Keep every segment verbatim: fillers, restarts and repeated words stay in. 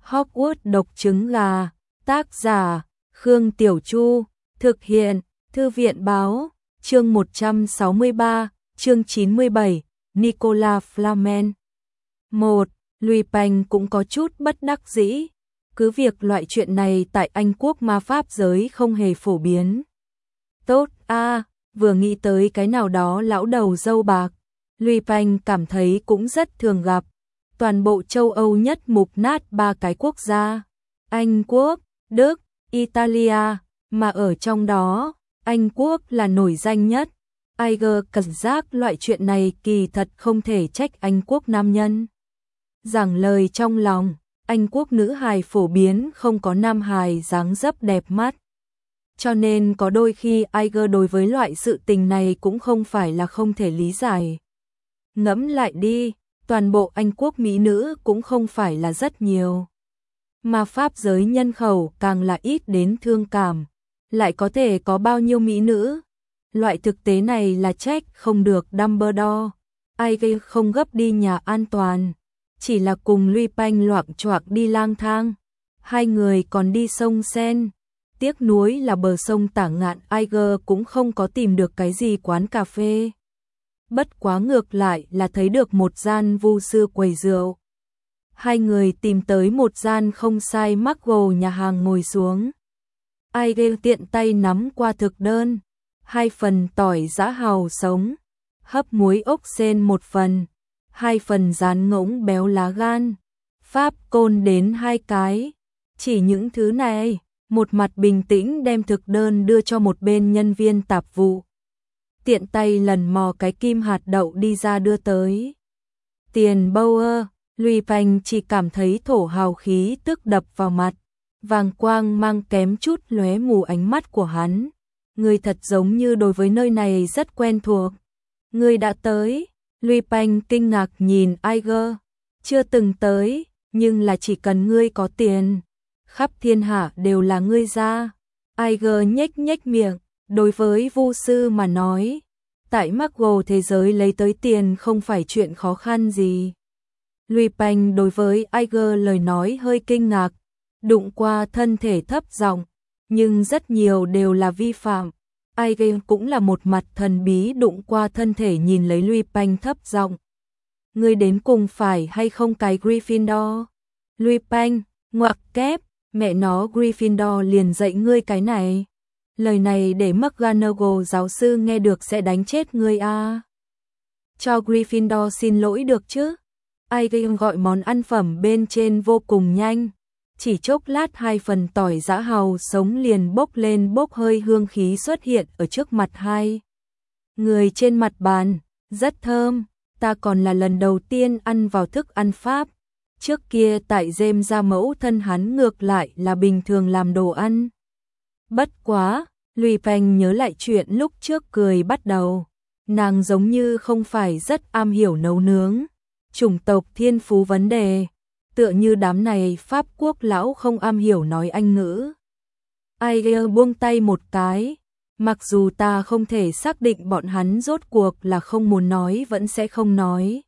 Hogwarts độc trứng gà, tác giả, Khương Tiểu Chu, thực hiện, Thư viện báo, chương một trăm sáu mươi ba, chương chín mươi bảy, Nicolas Flamel. một. Lupin cũng có chút bất đắc dĩ, cứ việc loại chuyện này tại Anh quốc ma pháp giới không hề phổ biến. Tốt a, à, vừa nghĩ tới cái nào đó lão đầu râu bạc, Lupin cảm thấy cũng rất thường gặp. Toàn bộ châu Âu nhất mục nát ba cái quốc gia, Anh quốc, Đức, Italia, mà ở trong đó, Anh quốc là nổi danh nhất. Iger cảm giác loại chuyện này kỳ thật không thể trách Anh quốc nam nhân. Giảng lời trong lòng, Anh quốc nữ hài phổ biến không có nam hài dáng dấp đẹp mắt. Cho nên có đôi khi Iger đối với loại sự tình này cũng không phải là không thể lý giải. Ngẫm lại đi, toàn bộ Anh quốc mỹ nữ cũng không phải là rất nhiều. Mà pháp giới nhân khẩu càng là ít đến thương cảm, lại có thể có bao nhiêu mỹ nữ. Loại thực tế này là trách không được Dumbledore. Iger không gấp đi nhà an toàn, chỉ là cùng Lupin loạng choạng đi lang thang. Hai người còn đi sông Sen. Tiếc nuối là bờ sông Tả Ngạn Iger cũng không có tìm được cái gì quán cà phê. Bất quá ngược lại là thấy được một gian vu sư quầy rượu. Hai người tìm tới một gian không sai mắc gồ nhà hàng ngồi xuống. Iger tiện tay nắm qua thực đơn. Hai phần tỏi giã hàu sống, hấp muối ốc sên một phần, hai phần rán ngỗng béo lá gan, pháp côn đến hai cái. Chỉ những thứ này, một mặt bình tĩnh đem thực đơn đưa cho một bên nhân viên tạp vụ. Tiện tay lần mò cái kim hạt đậu đi ra đưa tới. Tiền Bauer, Lupin chỉ cảm thấy thổ hào khí tức đập vào mặt, vàng quang mang kém chút lóe mù ánh mắt của hắn. Người thật giống như đối với nơi này rất quen thuộc. Người đã tới, Lupin kinh ngạc nhìn Iger. Chưa từng tới, nhưng là chỉ cần ngươi có tiền, khắp thiên hạ đều là ngươi ra. Iger nhếch nhếch miệng, đối với vu sư mà nói, tại Muggle thế giới lấy tới tiền không phải chuyện khó khăn gì. Lupin đối với Iger lời nói hơi kinh ngạc, đụng qua thân thể thấp giọng, nhưng rất nhiều đều là vi phạm. Iger cũng là một mặt thần bí đụng qua thân thể nhìn lấy Lupin thấp giọng. Ngươi đến cùng phải hay không cái Gryffindor? Lupin, ngoặc kép, mẹ nó Gryffindor liền dạy ngươi cái này. Lời này để McGonagall giáo sư nghe được sẽ đánh chết ngươi a. À. Cho Gryffindor xin lỗi được chứ? Iger gọi món ăn phẩm bên trên vô cùng nhanh. Chỉ chốc lát hai phần tỏi giã hàu sống liền bốc lên bốc hơi hương khí xuất hiện ở trước mặt hai người trên mặt bàn, rất thơm, ta còn là lần đầu tiên ăn vào thức ăn Pháp. Trước kia tại James gia mẫu thân hắn ngược lại là bình thường làm đồ ăn. Bất quá, Lupin nhớ lại chuyện lúc trước cười bắt đầu, nàng giống như không phải rất am hiểu nấu nướng, chủng tộc thiên phú vấn đề. Tựa như đám này Pháp quốc lão không am hiểu nói Anh ngữ. Iger buông tay một cái, mặc dù ta không thể xác định bọn hắn rốt cuộc là không muốn nói vẫn sẽ không nói.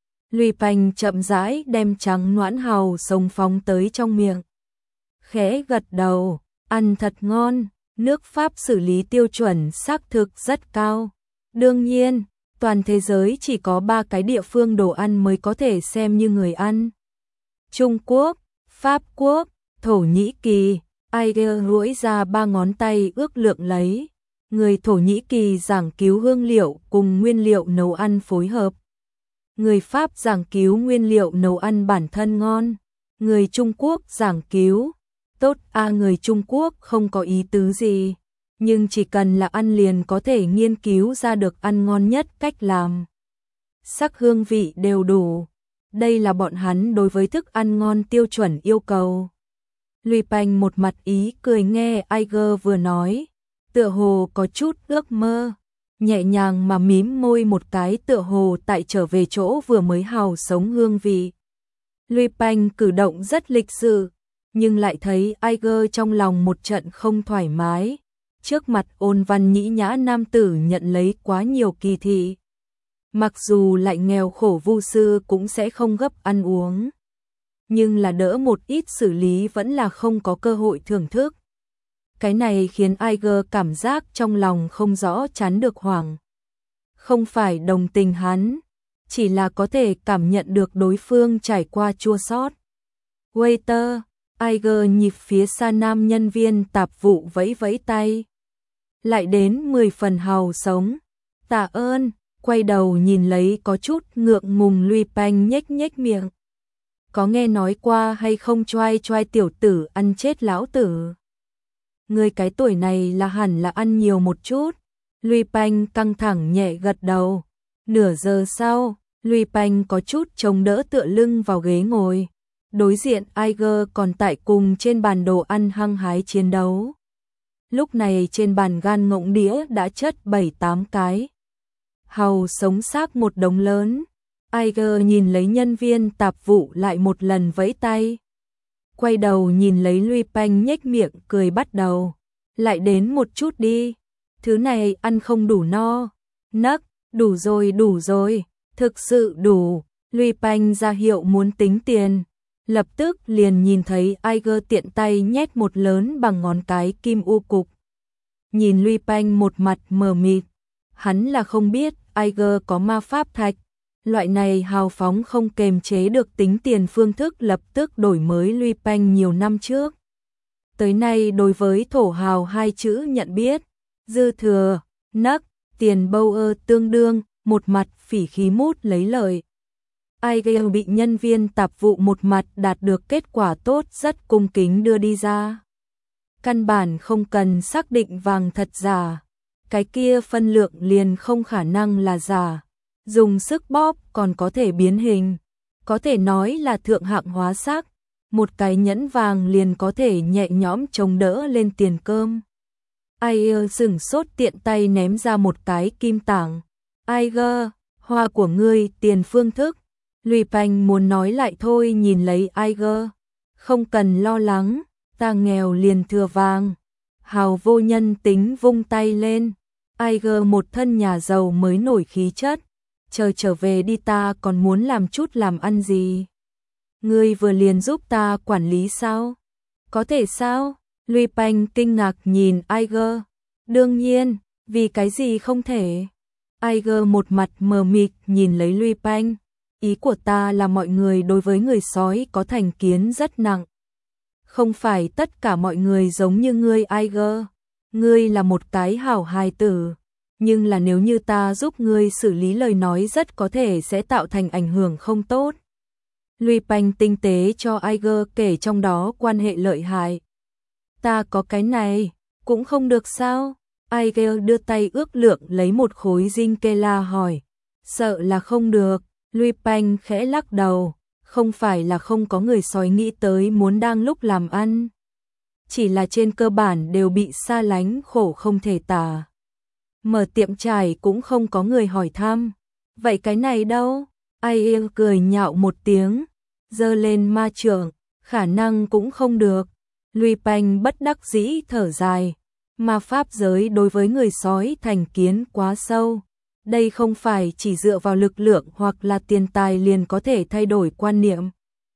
Lupin chậm rãi đem trắng noãn hàu sống phóng tới trong miệng. Khẽ gật đầu, ăn thật ngon, nước Pháp xử lý tiêu chuẩn xác thực rất cao. Đương nhiên, toàn thế giới chỉ có ba cái địa phương đồ ăn mới có thể xem như người ăn. Trung Quốc, Pháp Quốc, Thổ Nhĩ Kỳ. Iger duỗi ra ba ngón tay ước lượng lấy. Người Thổ Nhĩ Kỳ giảng cứu hương liệu cùng nguyên liệu nấu ăn phối hợp. Người Pháp giảng cứu nguyên liệu nấu ăn bản thân ngon. Người Trung Quốc giảng cứu. Tốt a, à, người Trung Quốc không có ý tứ gì, nhưng chỉ cần là ăn liền có thể nghiên cứu ra được ăn ngon nhất cách làm. Sắc hương vị đều đủ. Đây là bọn hắn đối với thức ăn ngon tiêu chuẩn yêu cầu. Lupin một mặt ý cười nghe Iger vừa nói, tựa hồ có chút ước mơ, nhẹ nhàng mà mím môi một cái tựa hồ tại trở về chỗ vừa mới hào sống hương vị. Lupin cử động rất lịch sự, nhưng lại thấy Iger trong lòng một trận không thoải mái. Trước mặt ôn văn nhĩ nhã nam tử nhận lấy quá nhiều kỳ thị. Mặc dù lại nghèo khổ vu sư cũng sẽ không gấp ăn uống. nhưng là đỡ một ít xử lý vẫn là không có cơ hội thưởng thức. Cái này khiến Iger cảm giác trong lòng không rõ chán được hoảng. Không phải đồng tình hắn, chỉ là có thể cảm nhận được đối phương trải qua chua xót. Waiter, Iger nhịp phía xa nam nhân viên tạp vụ vẫy vẫy tay. Lại đến mười phần hào sống. Tạ ơn, quay đầu nhìn lấy có chút ngượng ngùng Lui Panh nhếch nhếch miệng. Có nghe nói qua hay không choai choai tiểu tử ăn chết lão tử. Người cái tuổi này là hẳn là ăn nhiều một chút. Lui Panh căng thẳng nhẹ gật đầu. Nửa giờ sau, Lui Panh có chút chống đỡ tựa lưng vào ghế ngồi. Đối diện Iger còn tại cùng trên bàn đồ ăn hăng hái chiến đấu. Lúc này trên bàn gan ngỗng đĩa đã chất bảy tám cái. Hàu sống xác một đống lớn. Iger nhìn lấy nhân viên tạp vụ lại một lần vẫy tay. Quay đầu nhìn lấy Lui Panh nhếch miệng cười bắt đầu. Lại đến một chút đi. Thứ này ăn không đủ no. Nấc, đủ rồi đủ rồi. Thực sự đủ. Lui Panh ra hiệu muốn tính tiền. Lập tức liền nhìn thấy Iger tiện tay nhét một lớn bằng ngón cái kim u cục. Nhìn Lui Panh một mặt mờ mịt. Hắn là không biết Iger có ma pháp thạch. Loại này hào phóng không kềm chế được tính tiền phương thức lập tức đổi mới Lui Panh nhiều năm trước. Tới nay đối với thổ hào hai chữ nhận biết. Dư thừa, nấc, tiền bâu ơ tương đương, một mặt phỉ khí mút lấy lời. Iger bị nhân viên tạp vụ một mặt đạt được kết quả tốt rất cung kính đưa đi ra. Căn bản không cần xác định vàng thật giả. Cái kia phân lượng liền không khả năng là giả. Dùng sức bóp còn có thể biến hình. Có thể nói là thượng hạng hóa sắc. Một cái nhẫn vàng liền có thể nhẹ nhõm chống đỡ lên tiền cơm. Iger sửng sốt tiện tay ném ra một cái kim tảng. Iger, hoa của ngươi tiền phương thức. Lui Panh muốn nói lại thôi nhìn lấy Iger. Không cần lo lắng, ta nghèo liền thừa vàng. Hào vô nhân tính vung tay lên. Iger một thân nhà giàu mới nổi khí chất. Chờ trở về đi ta còn muốn làm chút làm ăn gì. Ngươi vừa liền giúp ta quản lý sao? Có thể sao? Lui Panh kinh ngạc nhìn Iger. Đương nhiên, vì cái gì không thể? Iger một mặt mờ mịt nhìn lấy Lui Panh. Ý của ta là mọi người đối với người sói có thành kiến rất nặng. Không phải tất cả mọi người giống như ngươi Iger. Ngươi là một cái hảo hài tử. Nhưng là nếu như ta giúp ngươi xử lý lời nói rất có thể sẽ tạo thành ảnh hưởng không tốt. Lui Panh tinh tế cho Iger kể trong đó quan hệ lợi hại. Ta có cái này, cũng không được sao? Iger đưa tay ước lượng lấy một khối Zinkela hỏi. Sợ là không được. Lui Panh khẽ lắc đầu. Không phải là không có người sói nghĩ tới muốn đang lúc làm ăn. Chỉ là trên cơ bản đều bị xa lánh khổ không thể tả. Mở tiệm trải cũng không có người hỏi thăm. Vậy cái này đâu? Iger cười nhạo một tiếng. Giơ lên ma trượng. Khả năng cũng không được. Lui Panh bất đắc dĩ thở dài. Ma pháp giới đối với người sói thành kiến quá sâu. Đây không phải chỉ dựa vào lực lượng hoặc là tiền tài liền có thể thay đổi quan niệm.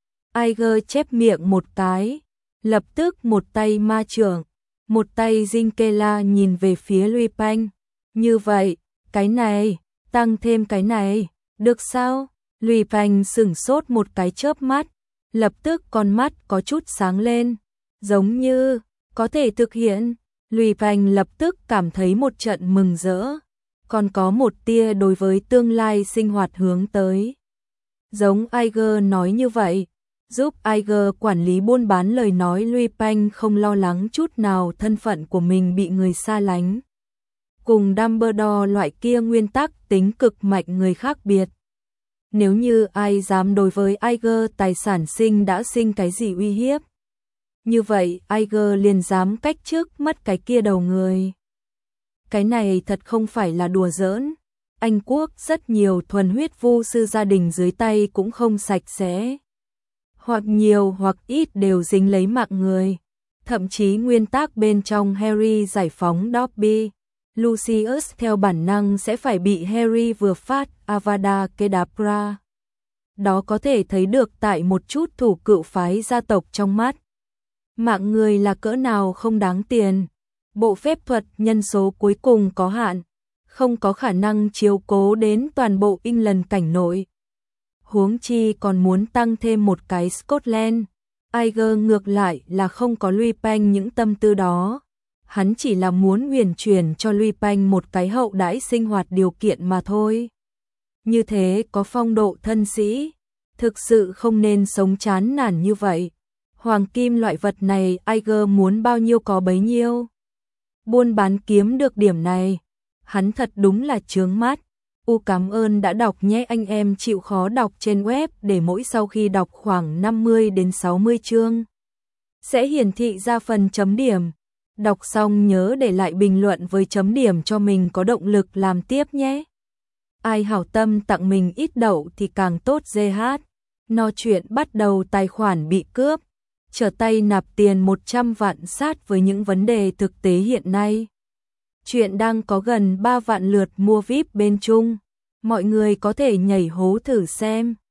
Iger chép miệng một cái. Lập tức một tay ma trượng. Một tay Zinkela nhìn về phía Lui Panh. Như vậy, cái này, tăng thêm cái này, được sao? Lui Panh sửng sốt một cái chớp mắt. Lập tức con mắt có chút sáng lên. Giống như, có thể thực hiện. Lui Panh lập tức cảm thấy một trận mừng rỡ. Còn có một tia đối với tương lai sinh hoạt hướng tới. Giống Iger nói như vậy. Giúp Iger quản lý buôn bán lời nói Lui Panh không lo lắng chút nào thân phận của mình bị người xa lánh. Cùng Dumbledore loại kia nguyên tắc tính cực mạnh người khác biệt. Nếu như ai dám đối với Iger tài sản sinh đã sinh cái gì uy hiếp. Như vậy Iger liền dám cách chức mất cái kia đầu người. Cái này thật không phải là đùa giỡn. Anh quốc rất nhiều thuần huyết vu sư gia đình dưới tay cũng không sạch sẽ. Hoặc nhiều hoặc ít đều dính lấy mạng người. Thậm chí nguyên tắc bên trong Harry giải phóng Dobby. Lucius theo bản năng sẽ phải bị Harry vừa phát Avada Kedavra. đó có thể thấy được tại một chút thủ cựu phái gia tộc trong mắt. Mạng người là cỡ nào không đáng tiền. Bộ phép thuật nhân số cuối cùng có hạn, không có khả năng chiếu cố đến toàn bộ England cảnh nội. Huống chi còn muốn tăng thêm một cái Scotland. Aeger ngược lại là không có Louis Payne những tâm tư đó. Hắn chỉ là muốn huyền chuyển cho Louis Payne một cái hậu đãi sinh hoạt điều kiện mà thôi. Như thế có phong độ thân sĩ, thực sự không nên sống chán nản như vậy. Hoàng kim loại vật này Aeger muốn bao nhiêu có bấy nhiêu. Buôn bán kiếm được điểm này, hắn thật đúng là chướng mắt. U cảm ơn đã đọc nhé, anh em chịu khó đọc trên web để mỗi sau khi đọc khoảng năm mươi đến sáu mươi chương sẽ hiển thị ra phần chấm điểm. Đọc xong nhớ để lại bình luận với chấm điểm cho mình có động lực làm tiếp nhé. Ai hảo tâm tặng mình ít đậu thì càng tốt. giê hát. No chuyện bắt đầu tài khoản bị cướp, trở tay nạp tiền một trăm vạn sát với những vấn đề thực tế hiện nay. Chuyện đang có gần ba vạn lượt mua víp bên Trung. Mọi người có thể nhảy hố thử xem.